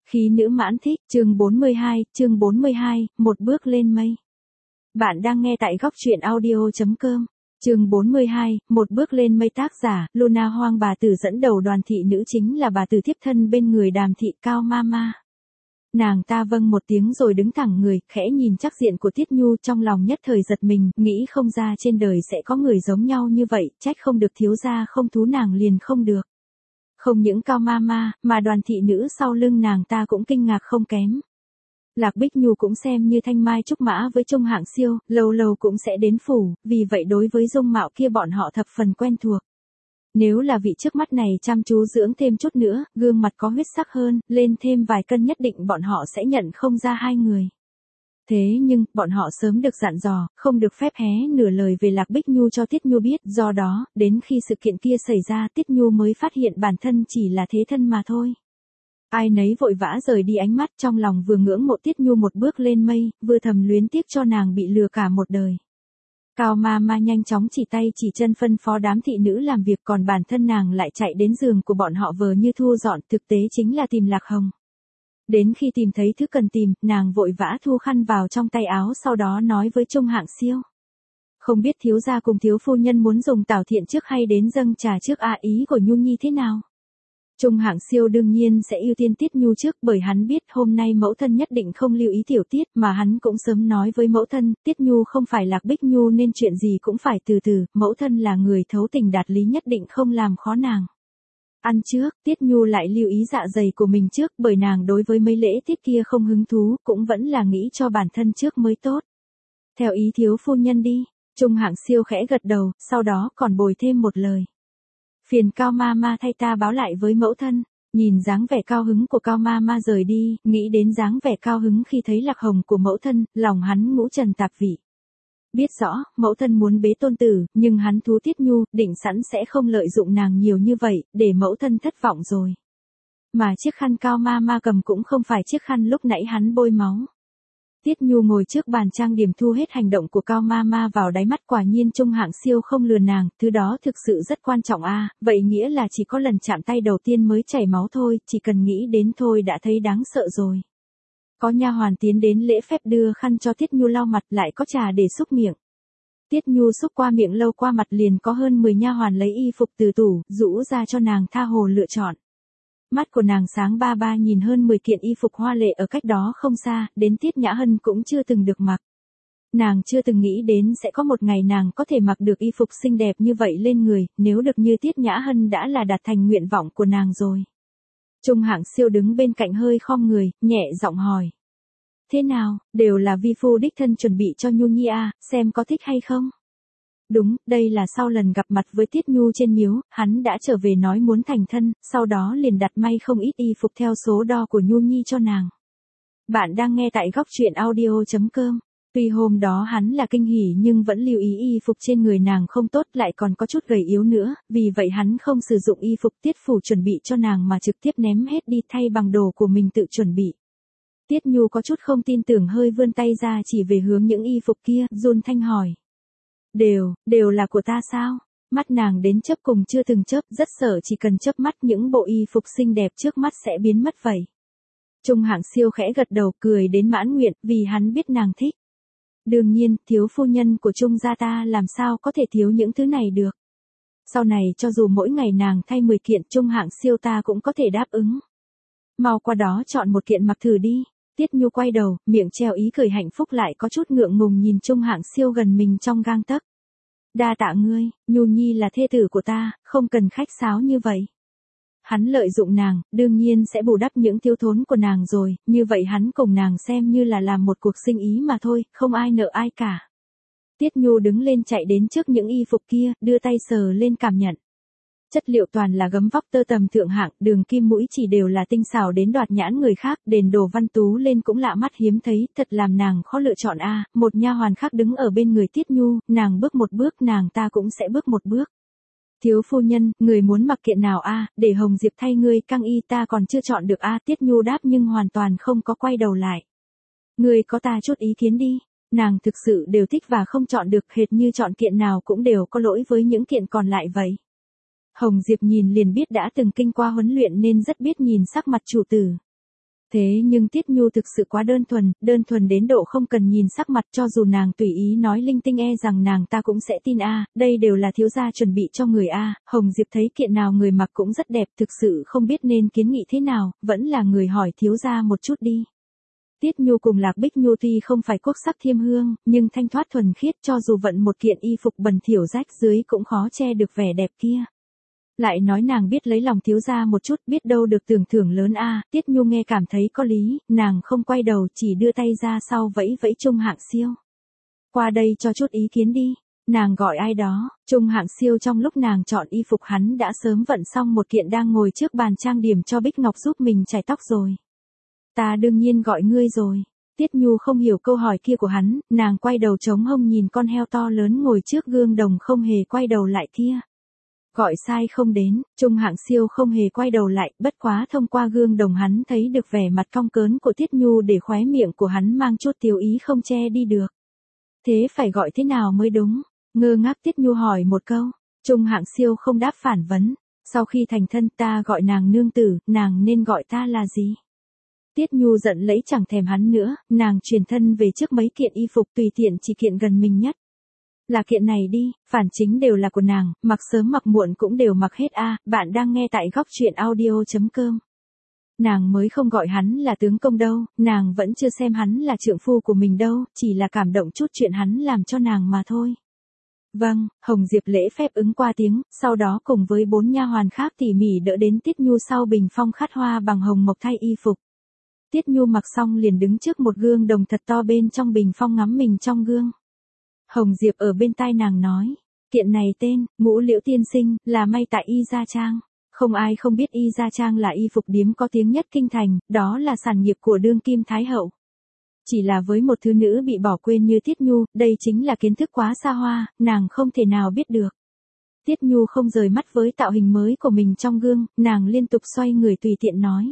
Khí nữ mãn thích, chương 42, một bước lên mây. Bạn đang nghe tại góc truyện audio.com. Chương 42, một bước lên mây, tác giả, Luna Hoang. Bà tử dẫn đầu đoàn thị nữ chính là bà tử thiếp thân bên người Đàm thị Cao Mama. Nàng ta vâng một tiếng rồi đứng thẳng người, khẽ nhìn chắc diện của Tiết Nhu, trong lòng nhất thời giật mình, nghĩ không ra trên đời sẽ có người giống nhau như vậy, trách không được thiếu gia không thú nàng liền không được. Không những Cao Mama, mà đoàn thị nữ sau lưng nàng ta cũng kinh ngạc không kém. Lạc Bích Nhu cũng xem như thanh mai trúc mã với Trung Hạng Siêu, lâu lâu cũng sẽ đến phủ, vì vậy đối với dung mạo kia bọn họ thập phần quen thuộc. Nếu là vị trước mắt này chăm chú dưỡng thêm chút nữa, gương mặt có huyết sắc hơn, lên thêm vài cân nhất định bọn họ sẽ nhận không ra hai người. Thế nhưng, bọn họ sớm được dặn dò, không được phép hé nửa lời về Lạc Bích Nhu cho Tiết Nhu biết, do đó, đến khi sự kiện kia xảy ra Tiết Nhu mới phát hiện bản thân chỉ là thế thân mà thôi. Ai nấy vội vã rời đi ánh mắt, trong lòng vừa ngưỡng mộ Tiết Nhu một bước lên mây, vừa thầm luyến tiếc cho nàng bị lừa cả một đời. Cao Mama nhanh chóng chỉ tay chỉ chân phân phó đám thị nữ làm việc, còn bản thân nàng lại chạy đến giường của bọn họ vờ như thu dọn, thực tế chính là tìm Lạc Hồng. Đến khi tìm thấy thứ cần tìm, nàng vội vã thu khăn vào trong tay áo, sau đó nói với Trung Hạng Siêu. Không biết thiếu gia cùng thiếu phu nhân muốn dùng tảo thiện trước hay đến dâng trà trước, ý của Nhu Nhi thế nào? Trung Hạng Siêu đương nhiên sẽ ưu tiên Tiết Nhu trước, bởi hắn biết hôm nay mẫu thân nhất định không lưu ý tiểu tiết, mà hắn cũng sớm nói với mẫu thân, Tiết Nhu không phải Lạc Bích Nhu nên chuyện gì cũng phải từ từ, mẫu thân là người thấu tình đạt lý, nhất định không làm khó nàng. Ăn trước, Tiết Nhu lại lưu ý dạ dày của mình trước, bởi nàng đối với mấy lễ tiết kia không hứng thú, cũng vẫn là nghĩ cho bản thân trước mới tốt. Theo ý thiếu phu nhân đi. Trung Hạng Siêu khẽ gật đầu, sau đó còn bồi thêm một lời. Phiền Cao Mama thay ta báo lại với mẫu thân. Nhìn dáng vẻ cao hứng của Cao Mama rời đi, nghĩ đến dáng vẻ cao hứng khi thấy Lạc Hồng của mẫu thân, lòng hắn ngũ trần tạp vị. Biết rõ, mẫu thân muốn bế tôn tử, nhưng hắn thú Tiết Nhu, định sẵn sẽ không lợi dụng nàng nhiều như vậy, để mẫu thân thất vọng rồi. Mà chiếc khăn Cao Mama cầm cũng không phải chiếc khăn lúc nãy hắn bôi máu. Tiết Nhu ngồi trước bàn trang điểm thu hết hành động của Cao Mama vào đáy mắt, quả nhiên Trung Hạng Siêu không lừa nàng, thứ đó thực sự rất quan trọng vậy nghĩa là chỉ có lần chạm tay đầu tiên mới chảy máu thôi, chỉ cần nghĩ đến thôi đã thấy đáng sợ rồi. Có nha hoàn tiến đến lễ phép đưa khăn cho Tiết Nhu lau mặt, lại có trà để xúc miệng. Tiết Nhu xúc qua miệng lâu qua mặt, liền có hơn 10 nha hoàn lấy y phục từ tủ, rũ ra cho nàng tha hồ lựa chọn. Mắt của nàng sáng ba ba nhìn hơn 10 kiện y phục hoa lệ ở cách đó không xa, đến Tiết Nhã Hân cũng chưa từng được mặc. Nàng chưa từng nghĩ đến sẽ có một ngày nàng có thể mặc được y phục xinh đẹp như vậy lên người, nếu được như Tiết Nhã Hân đã là đạt thành nguyện vọng của nàng rồi. Trung Hạng Siêu đứng bên cạnh hơi khom người, nhẹ giọng hỏi. Thế nào, đều là vi phu đích thân chuẩn bị cho Nhu Nhi xem có thích hay không? Đúng, đây là sau lần gặp mặt với Tiết Nhu trên miếu, hắn đã trở về nói muốn thành thân, sau đó liền đặt may không ít y phục theo số đo của Nhu Nhi cho nàng. Bạn đang nghe tại góc truyện audio.com. Tuy hôm đó hắn là kinh hỉ nhưng vẫn lưu ý y phục trên người nàng không tốt, lại còn có chút gầy yếu nữa, vì vậy hắn không sử dụng y phục Tiết phủ chuẩn bị cho nàng mà trực tiếp ném hết đi thay bằng đồ của mình tự chuẩn bị. Tiết Nhu có chút không tin tưởng, hơi vươn tay ra chỉ về hướng những y phục kia, run thanh hỏi. Đều là của ta sao? Mắt nàng đến chớp cùng chưa từng chớp, rất sợ chỉ cần chớp mắt những bộ y phục xinh đẹp trước mắt sẽ biến mất vậy. Trung Hạng Siêu khẽ gật đầu, cười đến mãn nguyện, vì hắn biết nàng thích. Đương nhiên, thiếu phu nhân của Trung gia ta làm sao có thể thiếu những thứ này được. Sau này cho dù mỗi ngày nàng thay 10 kiện, Trung Hạng Siêu ta cũng có thể đáp ứng. Mau qua đó chọn một kiện mặc thử đi. Tiết Nhu quay đầu, miệng treo ý cười hạnh phúc, lại có chút ngượng ngùng nhìn Trung Hạng Siêu gần mình trong gang tấc. Đa tạ ngươi, Nhu Nhi là thê tử của ta, không cần khách sáo như vậy. Hắn lợi dụng nàng, đương nhiên sẽ bù đắp những thiếu thốn của nàng rồi, như vậy hắn cùng nàng xem như là làm một cuộc sinh ý mà thôi, không ai nợ ai cả. Tiết Nhu đứng lên chạy đến trước những y phục kia, đưa tay sờ lên cảm nhận. Chất liệu toàn là gấm vóc tơ tầm thượng hạng, đường kim mũi chỉ đều là tinh xảo đến đoạt nhãn người khác, đền đồ văn tú lên cũng lạ mắt hiếm thấy, thật làm nàng khó lựa chọn Một nha hoàn khác đứng ở bên người Tiết Nhu, nàng bước một bước nàng ta cũng sẽ bước một bước. Thiếu phu nhân, người muốn mặc kiện nào để Hồng Diệp thay ngươi căng y, ta còn chưa chọn được Tiết Nhu đáp nhưng hoàn toàn không có quay đầu lại. Ngươi có ta chút ý kiến đi. Nàng thực sự đều thích và không chọn được, hệt như chọn kiện nào cũng đều có lỗi với những kiện còn lại vậy. Hồng Diệp nhìn liền biết đã từng kinh qua huấn luyện nên rất biết nhìn sắc mặt chủ tử. Thế nhưng Tiết Nhu thực sự quá đơn thuần đến độ không cần nhìn sắc mặt, cho dù nàng tùy ý nói linh tinh rằng nàng ta cũng sẽ tin đây đều là thiếu gia chuẩn bị cho người Hồng Diệp thấy kiện nào người mặc cũng rất đẹp, thực sự không biết nên kiến nghị thế nào, vẫn là người hỏi thiếu gia một chút đi. Tiết Nhu cùng Lạc Bích Nhu tuy không phải quốc sắc thiêm hương, nhưng thanh thoát thuần khiết, cho dù vận một kiện y phục bẩn thỉu rách dưới cũng khó che được vẻ đẹp kia. Lại nói nàng biết lấy lòng thiếu gia một chút, biết đâu được tưởng thưởng lớn Tiết Nhu nghe cảm thấy có lý, nàng không quay đầu, chỉ đưa tay ra sau vẫy vẫy Trung Hạng Siêu. Qua đây cho chút ý kiến đi. Nàng gọi ai đó, Trung Hạng Siêu trong lúc nàng chọn y phục hắn đã sớm vận xong một kiện đang ngồi trước bàn trang điểm cho Bích Ngọc giúp mình chải tóc rồi. Ta đương nhiên gọi ngươi rồi. Tiết Nhu không hiểu câu hỏi kia của hắn, nàng quay đầu trống hông nhìn con heo to lớn ngồi trước gương đồng không hề quay đầu lại kia. Gọi sai không đến, Trung Hạng Siêu không hề quay đầu lại, bất quá thông qua gương đồng hắn thấy được vẻ mặt cong cớn của Tiết Nhu để khóe miệng của hắn mang chút tiêu ý không che đi được. Thế phải gọi thế nào mới đúng? Ngơ ngác Tiết Nhu hỏi một câu, Trung Hạng Siêu không đáp phản vấn, sau khi thành thân ta gọi nàng nương tử, nàng nên gọi ta là gì? Tiết Nhu giận lấy chẳng thèm hắn nữa, nàng truyền thân về trước mấy kiện y phục tùy tiện chỉ kiện gần mình nhất. Là kiện này đi, phản chính đều là của nàng, mặc sớm mặc muộn cũng đều mặc hết bạn đang nghe tại góc truyện audio.com. Nàng mới không gọi hắn là tướng công đâu, nàng vẫn chưa xem hắn là trượng phu của mình đâu, chỉ là cảm động chút chuyện hắn làm cho nàng mà thôi. Vâng, Hồng Diệp lễ phép ứng qua tiếng, sau đó cùng với 4 nha hoàn khác tỉ mỉ đỡ đến Tiết Nhu sau bình phong khát hoa bằng hồng mộc thay y phục. Tiết Nhu mặc xong liền đứng trước một gương đồng thật to bên trong bình phong ngắm mình trong gương. Hồng Diệp ở bên tai nàng nói, kiện này tên, Ngũ Liễu Tiên Sinh, là may tại Y Gia Trang. Không ai không biết Y Gia Trang là y phục điếm có tiếng nhất kinh thành, đó là sản nghiệp của đương kim Thái Hậu. Chỉ là với một thứ nữ bị bỏ quên như Tiết Nhu, đây chính là kiến thức quá xa hoa, nàng không thể nào biết được. Tiết Nhu không rời mắt với tạo hình mới của mình trong gương, nàng liên tục xoay người tùy tiện nói.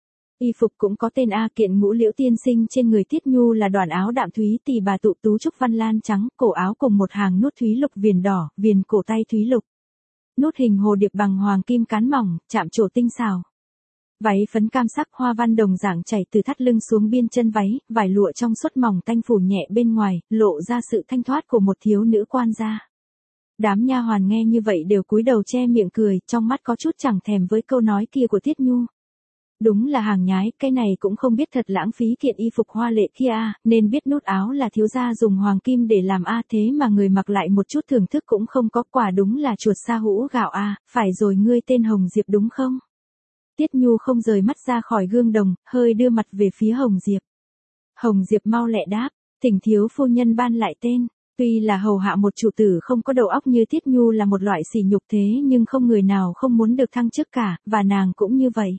Y phục cũng có tên kiện Ngũ Liễu Tiên Sinh trên người Tiết Nhu là đoàn áo đạm thúy tỳ bà tụ tú trúc văn lan trắng, cổ áo cùng một hàng nút thúy lục viền đỏ, viền cổ tay thúy lục. Nút hình hồ điệp bằng hoàng kim cán mỏng, chạm trổ tinh xảo. Váy phấn cam sắc hoa văn đồng dạng chảy từ thắt lưng xuống biên chân váy, vải lụa trong suốt mỏng tanh phủ nhẹ bên ngoài, lộ ra sự thanh thoát của một thiếu nữ quan gia. Đám nha hoàn nghe như vậy đều cúi đầu che miệng cười, trong mắt có chút chẳng thèm với câu nói kia của Tiết Nhu. Đúng là hàng nhái, cái này cũng không biết thật lãng phí kiện y phục hoa lệ kia nên biết nút áo là thiếu gia dùng hoàng kim để làm thế mà người mặc lại một chút thưởng thức cũng không có, quả đúng là chuột sa hũ gạo phải rồi, ngươi tên Hồng Diệp đúng không? Tiết Nhu không rời mắt ra khỏi gương đồng, hơi đưa mặt về phía Hồng Diệp. Hồng Diệp mau lẹ đáp, thỉnh thiếu phu nhân ban lại tên. Tuy là hầu hạ một chủ tử không có đầu óc như Tiết Nhu là một loại sỉ nhục thế nhưng không người nào không muốn được thăng chức cả, và nàng cũng như vậy.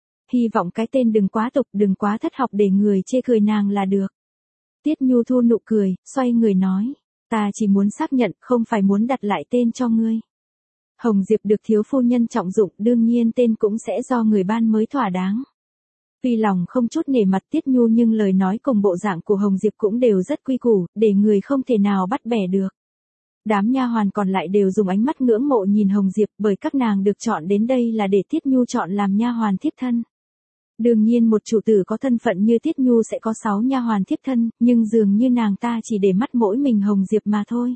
Hy vọng cái tên đừng quá tục, đừng quá thất học để người chê cười nàng là được. Tiết Nhu thu nụ cười, xoay người nói, ta chỉ muốn xác nhận, không phải muốn đặt lại tên cho ngươi. Hồng Diệp được thiếu phu nhân trọng dụng, đương nhiên tên cũng sẽ do người ban mới thỏa đáng. Tuy lòng không chút nể mặt Tiết Nhu nhưng lời nói cùng bộ dạng của Hồng Diệp cũng đều rất quy củ, để người không thể nào bắt bẻ được. Đám nha hoàn còn lại đều dùng ánh mắt ngưỡng mộ nhìn Hồng Diệp, bởi các nàng được chọn đến đây là để Tiết Nhu chọn làm nha hoàn thiếp thân. Đương nhiên một chủ tử có thân phận như Tiết Nhu sẽ có 6 nha hoàn thiếp thân, nhưng dường như nàng ta chỉ để mắt mỗi mình Hồng Diệp mà thôi.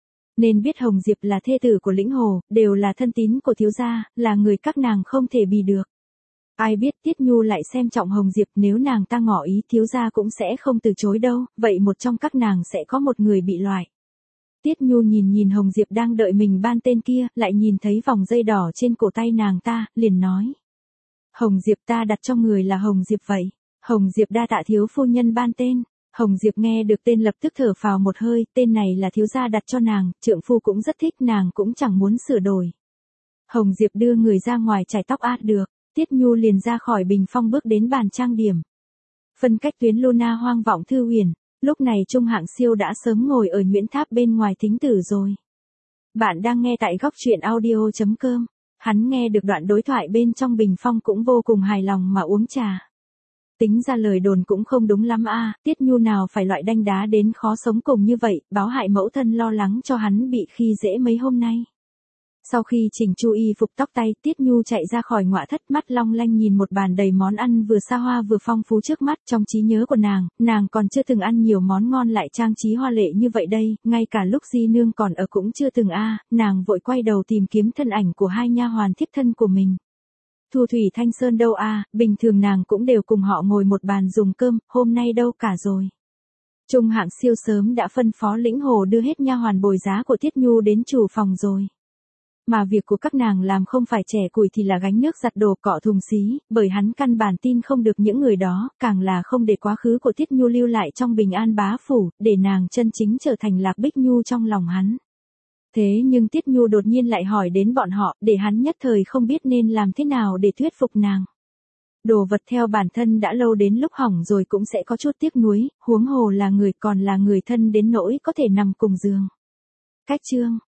Nên biết Hồng Diệp là thê tử của Lĩnh Hồ, đều là thân tín của thiếu gia, là người các nàng không thể bì được. Ai biết Tiết Nhu lại xem trọng Hồng Diệp, nếu nàng ta ngỏ ý thiếu gia cũng sẽ không từ chối đâu, vậy một trong các nàng sẽ có một người bị loại. Tiết Nhu nhìn Hồng Diệp đang đợi mình ban tên kia, lại nhìn thấy vòng dây đỏ trên cổ tay nàng ta, liền nói. Hồng Diệp ta đặt cho người là Hồng Diệp vậy. Hồng Diệp đa tạ thiếu phu nhân ban tên. Hồng Diệp nghe được tên lập tức thở phào một hơi, tên này là thiếu gia đặt cho nàng, trượng phu cũng rất thích, nàng cũng chẳng muốn sửa đổi. Hồng Diệp đưa người ra ngoài chải tóc được, Tiết Nhu liền ra khỏi bình phong bước đến bàn trang điểm. Phân cách tuyến Luna hoang vọng thư huyền, lúc này Trung Hạng Siêu đã sớm ngồi ở nhuyễn tháp bên ngoài thính tử rồi. Bạn đang nghe tại góc truyện audio.com. Hắn nghe được đoạn đối thoại bên trong bình phong cũng vô cùng hài lòng mà uống trà. Tính ra lời đồn cũng không đúng lắm Tiết Nhu nào phải loại đanh đá đến khó sống cùng như vậy, báo hại mẫu thân lo lắng cho hắn bị khi dễ mấy hôm nay. Sau khi chỉnh chu y phục tóc tay, Tiết Nhu chạy ra khỏi ngọa thất, mắt long lanh nhìn một bàn đầy món ăn vừa xa hoa vừa phong phú trước mắt. Trong trí nhớ của nàng còn chưa từng ăn nhiều món ngon lại trang trí hoa lệ như vậy đây, ngay cả lúc Di nương còn ở cũng chưa từng nàng vội quay đầu tìm kiếm thân ảnh của hai nha hoàn thiếp thân của mình. Thu Thủy Thanh Sơn đâu bình thường nàng cũng đều cùng họ ngồi một bàn dùng cơm, hôm nay đâu cả rồi. Trung Hạng Siêu sớm đã phân phó Lĩnh Hồ đưa hết nha hoàn bồi giá của Tiết Nhu đến chủ phòng rồi. Mà việc của các nàng làm không phải chẻ củi thì là gánh nước giặt đồ cọ thùng xí, bởi hắn căn bản tin không được những người đó, càng là không để quá khứ của Tiết Nhu lưu lại trong Bình An bá phủ, để nàng chân chính trở thành Lạc Bích Nhu trong lòng hắn. Thế nhưng Tiết Nhu đột nhiên lại hỏi đến bọn họ, để hắn nhất thời không biết nên làm thế nào để thuyết phục nàng. Đồ vật theo bản thân đã lâu đến lúc hỏng rồi cũng sẽ có chút tiếc nuối, huống hồ là người còn là người thân đến nỗi có thể nằm cùng giường. Cách chương